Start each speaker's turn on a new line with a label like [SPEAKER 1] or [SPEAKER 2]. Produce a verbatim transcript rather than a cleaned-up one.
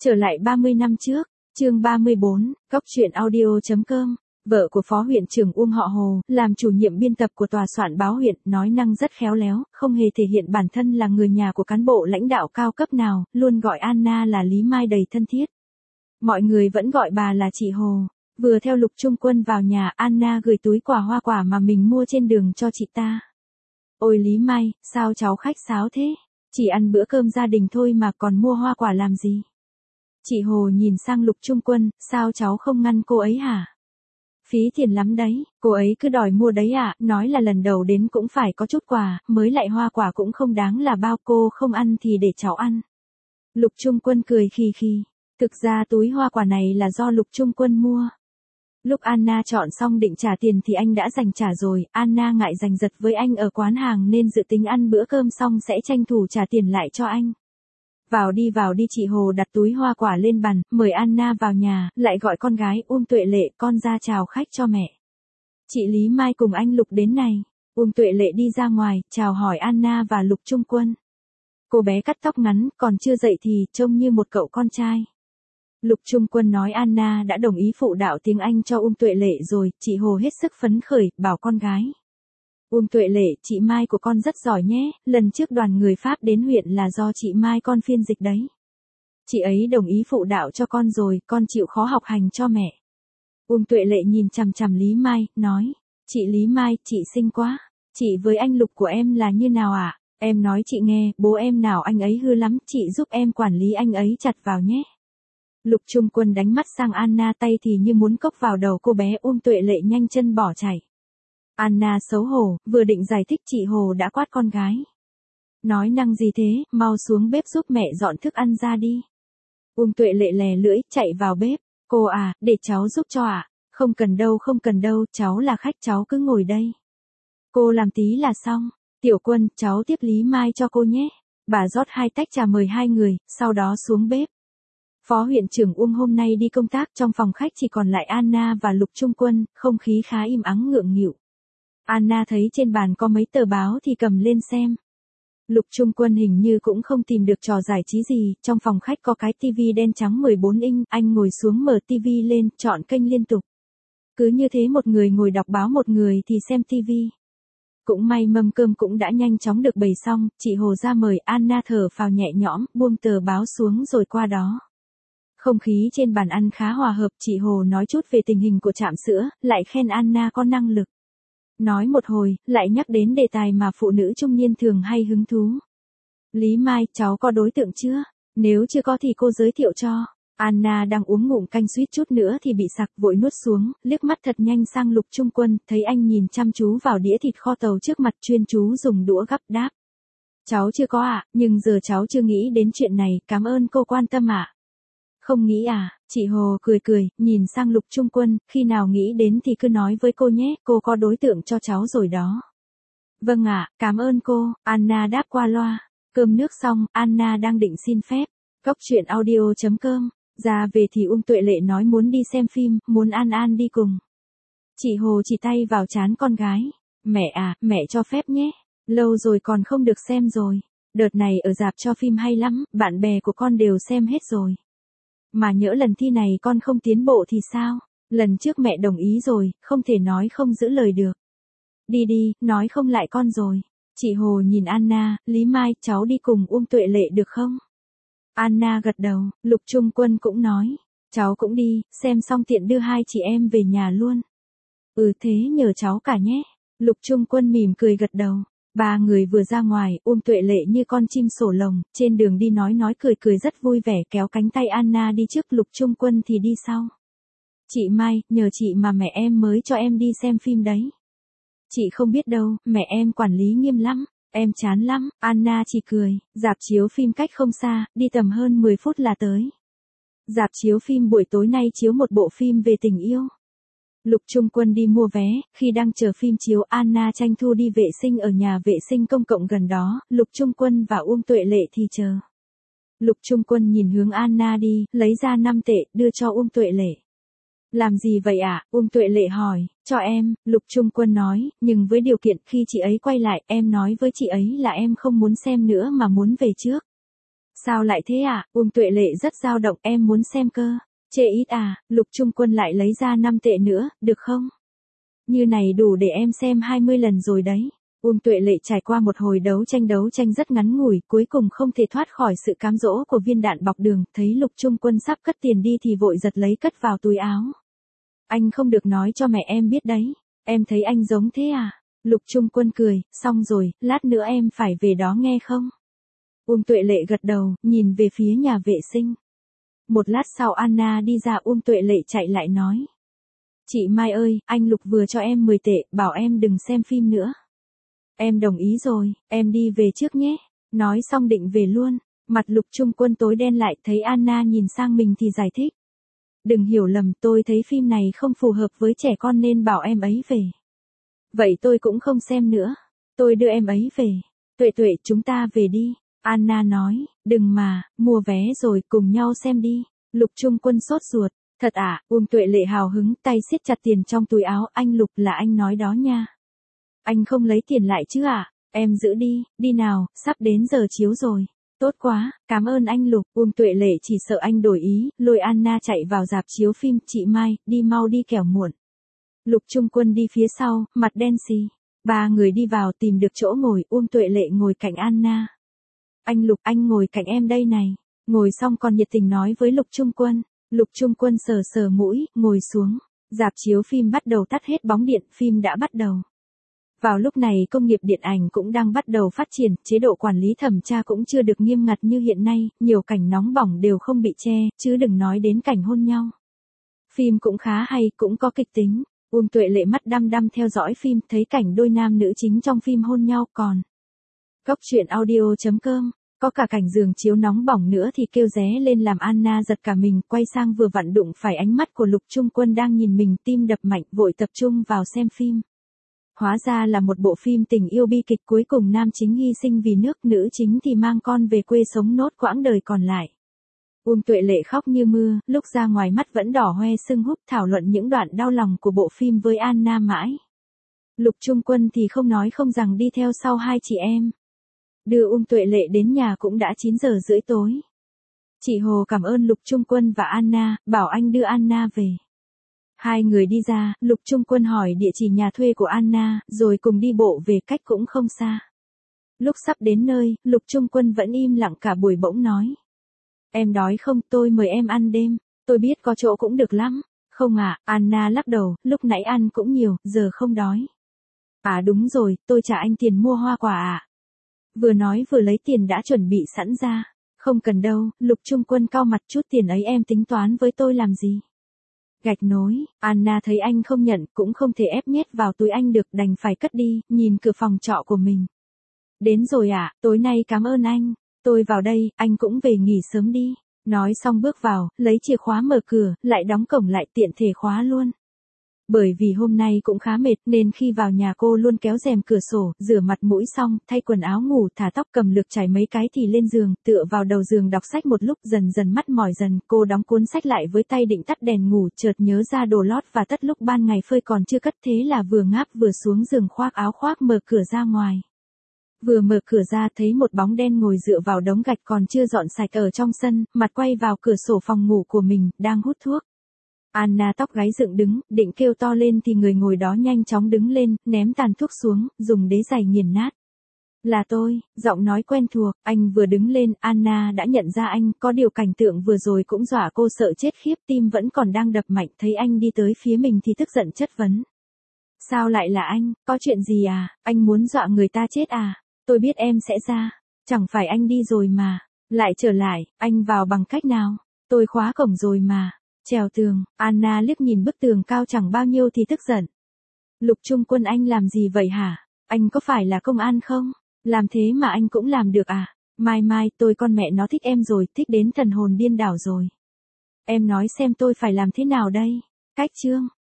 [SPEAKER 1] Trở lại ba mươi năm trước, chương ba mươi bốn, góc truyện audio.com, vợ của Phó huyện trưởng Uông họ Hồ, làm chủ nhiệm biên tập của tòa soạn báo huyện, nói năng rất khéo léo, không hề thể hiện bản thân là người nhà của cán bộ lãnh đạo cao cấp nào, luôn gọi Anna là Lý Mai đầy thân thiết. Mọi người vẫn gọi bà là chị Hồ. Vừa theo Lục Trung Quân vào nhà, Anna gửi túi quà hoa quả mà mình mua trên đường cho chị ta. Ôi Lý Mai, sao cháu khách sáo thế? Chỉ ăn bữa cơm gia đình thôi mà còn mua hoa quả làm gì? Chị Hồ nhìn sang Lục Trung Quân, sao cháu không ngăn cô ấy hả? Phí tiền lắm đấy, cô ấy cứ đòi mua đấy ạ, à, nói là lần đầu đến cũng phải có chút quà, mới lại hoa quả cũng không đáng là bao, cô không ăn thì để cháu ăn. Lục Trung Quân cười khì khì, thực ra túi hoa quả này là do Lục Trung Quân mua. Lúc Anna chọn xong định trả tiền thì anh đã dành trả rồi, Anna ngại giành giật với anh ở quán hàng nên dự tính ăn bữa cơm xong sẽ tranh thủ trả tiền lại cho anh. Vào đi vào đi, chị Hồ đặt túi hoa quả lên bàn, mời Anna vào nhà, lại gọi con gái Uông Tuệ Lệ, con ra chào khách cho mẹ. Chị Lý Mai cùng anh Lục đến này. Uông Tuệ Lệ đi ra ngoài, chào hỏi Anna và Lục Trung Quân. Cô bé cắt tóc ngắn, còn chưa dậy thì trông như một cậu con trai. Lục Trung Quân nói Anna đã đồng ý phụ đạo tiếng Anh cho Uông Tuệ Lệ rồi, chị Hồ hết sức phấn khởi, bảo con gái. Uông Tuệ Lệ, chị Mai của con rất giỏi nhé, lần trước đoàn người Pháp đến huyện là do chị Mai con phiên dịch đấy. Chị ấy đồng ý phụ đạo cho con rồi, con chịu khó học hành cho mẹ. Uông Tuệ Lệ nhìn chằm chằm Lý Mai, nói, chị Lý Mai, chị xinh quá, chị với anh Lục của em là như nào ạ? À? Em nói chị nghe, bố em nào anh ấy hư lắm, chị giúp em quản lý anh ấy chặt vào nhé. Lục Trung Quân đánh mắt sang Anna, tay thì như muốn cốc vào đầu cô bé. Uông Tuệ Lệ nhanh chân bỏ chạy. Anna xấu hổ, vừa định giải thích chị Hồ đã quát con gái. Nói năng gì thế, mau xuống bếp giúp mẹ dọn thức ăn ra đi. Uông Tuệ Lệ lè lưỡi, chạy vào bếp. Cô à, để cháu giúp cho ạ. À? Không cần đâu, không cần đâu, cháu là khách, cháu cứ ngồi đây. Cô làm tí là xong. Tiểu Quân, cháu tiếp Lý Mai cho cô nhé. Bà rót hai tách trà mời hai người, sau đó xuống bếp. Phó huyện trưởng Uông hôm nay đi công tác, trong phòng khách chỉ còn lại Anna và Lục Trung Quân, không khí khá im ắng ngượng nghịu. Anna thấy trên bàn có mấy tờ báo thì cầm lên xem. Lục Trung Quân hình như cũng không tìm được trò giải trí gì, trong phòng khách có cái tivi đen trắng mười bốn inch, anh ngồi xuống mở tivi lên, chọn kênh liên tục. Cứ như thế một người ngồi đọc báo, một người thì xem tivi. Cũng may mâm cơm cũng đã nhanh chóng được bày xong, chị Hồ ra mời. Anna thở phào nhẹ nhõm, buông tờ báo xuống rồi qua đó. Không khí trên bàn ăn khá hòa hợp, chị Hồ nói chút về tình hình của trạm sữa, lại khen Anna có năng lực. Nói một hồi, lại nhắc đến đề tài mà phụ nữ trung niên thường hay hứng thú. Lý Mai, cháu có đối tượng chưa? Nếu chưa có thì cô giới thiệu cho. Anna đang uống ngụm canh suýt chút nữa thì bị sặc, vội nuốt xuống, liếc mắt thật nhanh sang Lục Trung Quân, thấy anh nhìn chăm chú vào đĩa thịt kho tàu trước mặt, chuyên chú dùng đũa gắp đáp. Cháu chưa có ạ, à, nhưng giờ cháu chưa nghĩ đến chuyện này, cảm ơn cô quan tâm ạ. À. Không nghĩ à, chị Hồ cười cười, nhìn sang Lục Trung Quân, khi nào nghĩ đến thì cứ nói với cô nhé, cô có đối tượng cho cháu rồi đó. Vâng ạ, à, cảm ơn cô, Anna đáp qua loa. Cơm nước xong, Anna đang định xin phép. Góc truyện audio.com, ra về thì Uông Tuệ Lệ nói muốn đi xem phim, muốn An An đi cùng. Chị Hồ chỉ tay vào trán con gái. Mẹ à, mẹ cho phép nhé, lâu rồi còn không được xem rồi. Đợt này ở rạp cho phim hay lắm, bạn bè của con đều xem hết rồi. Mà nhỡ lần thi này con không tiến bộ thì sao? Lần trước mẹ đồng ý rồi, không thể nói không giữ lời được. Đi đi, nói không lại con rồi. Chị Hồ nhìn Anna, Lý Mai, cháu đi cùng Uông Tuệ Lệ được không? Anna gật đầu, Lục Trung Quân cũng nói, cháu cũng đi, xem xong tiện đưa hai chị em về nhà luôn. Ừ thế nhờ cháu cả nhé. Lục Trung Quân mỉm cười gật đầu. Ba người vừa ra ngoài, Uông Tuệ Lệ như con chim sổ lồng, trên đường đi nói nói cười cười rất vui vẻ, kéo cánh tay Anna đi trước, Lục Trung Quân thì đi sau. Chị Mai, nhờ chị mà mẹ em mới cho em đi xem phim đấy. Chị không biết đâu, mẹ em quản lý nghiêm lắm, em chán lắm. Anna chỉ cười, rạp chiếu phim cách không xa, đi tầm hơn mười phút là tới. Rạp chiếu phim buổi tối nay chiếu một bộ phim về tình yêu. Lục Trung Quân đi mua vé, khi đang chờ phim chiếu, Anna tranh thủ đi vệ sinh ở nhà vệ sinh công cộng gần đó, Lục Trung Quân và Uông Tuệ Lệ thì chờ. Lục Trung Quân nhìn hướng Anna đi, lấy ra năm tệ, đưa cho Uông Tuệ Lệ. Làm gì vậy ạ? À? Uông Tuệ Lệ hỏi. Cho em, Lục Trung Quân nói, nhưng với điều kiện khi chị ấy quay lại, em nói với chị ấy là em không muốn xem nữa mà muốn về trước. Sao lại thế à? Uông Tuệ Lệ rất dao động, em muốn xem cơ. Chê ít à? Lục Trung Quân lại lấy ra năm tệ nữa, được không? Như này đủ để em xem hai mươi lần rồi đấy. Uông Tuệ Lệ trải qua một hồi đấu tranh đấu tranh rất ngắn ngủi, cuối cùng không thể thoát khỏi sự cám dỗ của viên đạn bọc đường, thấy Lục Trung Quân sắp cất tiền đi thì vội giật lấy cất vào túi áo. Anh không được nói cho mẹ em biết đấy. Em thấy anh giống thế à? Lục Trung Quân cười, xong rồi, lát nữa em phải về đó nghe không? Uông Tuệ Lệ gật đầu, nhìn về phía nhà vệ sinh. Một lát sau Anna đi ra, Uông Tuệ Lệ chạy lại nói. Chị Mai ơi, anh Lục vừa cho em mười tệ, bảo em đừng xem phim nữa. Em đồng ý rồi, em đi về trước nhé. Nói xong định về luôn. Mặt Lục Trung Quân tối đen lại, thấy Anna nhìn sang mình thì giải thích. Đừng hiểu lầm, tôi thấy phim này không phù hợp với trẻ con nên bảo em ấy về. Vậy tôi cũng không xem nữa. Tôi đưa em ấy về. Tuệ Tuệ, chúng ta về đi. Anna nói, đừng mà, mua vé rồi cùng nhau xem đi. Lục Trung Quân sốt ruột. Thật à? Uông Tuệ Lệ hào hứng, tay siết chặt tiền trong túi áo. Anh Lục, là anh nói đó nha. Anh không lấy tiền lại chứ à? Em giữ đi, đi nào, sắp đến giờ chiếu rồi. Tốt quá, cảm ơn anh Lục. Uông Tuệ Lệ chỉ sợ anh đổi ý, lôi Anna chạy vào rạp chiếu phim. Chị Mai, đi mau đi kẻo muộn. Lục Trung Quân đi phía sau, mặt đen xì. Ba người đi vào tìm được chỗ ngồi, Uông Tuệ Lệ ngồi cạnh Anna. Anh Lục, anh ngồi cạnh em đây này. Ngồi xong còn nhiệt tình nói với Lục Trung Quân. Lục Trung Quân sờ sờ mũi, ngồi xuống. Rạp chiếu phim bắt đầu tắt hết bóng điện, phim đã bắt đầu. Vào lúc này công nghiệp điện ảnh cũng đang bắt đầu phát triển, chế độ quản lý thẩm tra cũng chưa được nghiêm ngặt như hiện nay, nhiều cảnh nóng bỏng đều không bị che, chứ đừng nói đến cảnh hôn nhau. Phim cũng khá hay, cũng có kịch tính. Uông Tuệ Lệ mắt đăm đăm theo dõi phim, thấy cảnh đôi nam nữ chính trong phim hôn nhau còn. Góc truyện audio chấm com, có cả cảnh giường chiếu nóng bỏng nữa thì kêu ré lên làm Anna giật cả mình, quay sang vừa vặn đụng phải ánh mắt của Lục Trung Quân đang nhìn mình, tim đập mạnh, vội tập trung vào xem phim. Hóa ra là một bộ phim tình yêu bi kịch, cuối cùng nam chính hy sinh vì nước, nữ chính thì mang con về quê sống nốt quãng đời còn lại. Uông Tuệ Lệ khóc như mưa, lúc ra ngoài mắt vẫn đỏ hoe sưng húp, thảo luận những đoạn đau lòng của bộ phim với Anna mãi. Lục Trung Quân thì không nói không rằng đi theo sau hai chị em. Đưa Uông Tuệ Lệ đến nhà cũng đã chín giờ rưỡi tối. Chị Hồ cảm ơn Lục Trung Quân và Anna, bảo anh đưa Anna về. Hai người đi ra, Lục Trung Quân hỏi địa chỉ nhà thuê của Anna, rồi cùng đi bộ về, cách cũng không xa. Lúc sắp đến nơi, Lục Trung Quân vẫn im lặng cả buổi, bỗng nói. Em đói không, tôi mời em ăn đêm. Tôi biết có chỗ cũng được lắm. Không ạ, à, Anna lắc đầu, lúc nãy ăn cũng nhiều, giờ không đói. À đúng rồi, tôi trả anh tiền mua hoa quả ạ. À. Vừa nói vừa lấy tiền đã chuẩn bị sẵn ra. Không cần đâu, Lục Trung Quân cau mặt, chút tiền ấy em tính toán với tôi làm gì. Gạch nối, Anna thấy anh không nhận, cũng không thể ép nhét vào túi anh được, đành phải cất đi, nhìn cửa phòng trọ của mình. Đến rồi ạ, à, tối nay cảm ơn anh. Tôi vào đây, anh cũng về nghỉ sớm đi. Nói xong bước vào, lấy chìa khóa mở cửa, lại đóng cổng lại, tiện thể khóa luôn. Bởi vì hôm nay cũng khá mệt nên khi vào nhà cô luôn kéo rèm cửa sổ, rửa mặt mũi xong, thay quần áo ngủ, thả tóc, cầm lược chải mấy cái thì lên giường, tựa vào đầu giường đọc sách một lúc, dần dần mắt mỏi dần, cô đóng cuốn sách lại với tay định tắt đèn ngủ, chợt nhớ ra đồ lót và tất lúc ban ngày phơi còn chưa cất, thế là vừa ngáp vừa xuống giường khoác áo khoác mở cửa ra ngoài. Vừa mở cửa ra thấy một bóng đen ngồi dựa vào đống gạch còn chưa dọn sạch ở trong sân, mặt quay vào cửa sổ phòng ngủ của mình, đang hút thuốc. Anna tóc gáy dựng đứng, định kêu to lên thì người ngồi đó nhanh chóng đứng lên, ném tàn thuốc xuống, dùng đế giày nghiền nát. Là tôi, giọng nói quen thuộc, anh vừa đứng lên, Anna đã nhận ra anh, có điều cảnh tượng vừa rồi cũng dọa cô sợ chết khiếp, tim vẫn còn đang đập mạnh, thấy anh đi tới phía mình thì tức giận chất vấn. Sao lại là anh, có chuyện gì à, anh muốn dọa người ta chết à? Tôi biết em sẽ ra, chẳng phải anh đi rồi mà, lại trở lại, anh vào bằng cách nào? Tôi khóa cổng rồi mà. Trèo tường, Anna liếc nhìn bức tường cao chẳng bao nhiêu thì tức giận. Lục Trung Quân, anh làm gì vậy hả? Anh có phải là công an không? Làm thế mà anh cũng làm được à? Mai mai, tôi con mẹ nó thích em rồi, thích đến thần hồn điên đảo rồi. Em nói xem tôi phải làm thế nào đây? Cách chương.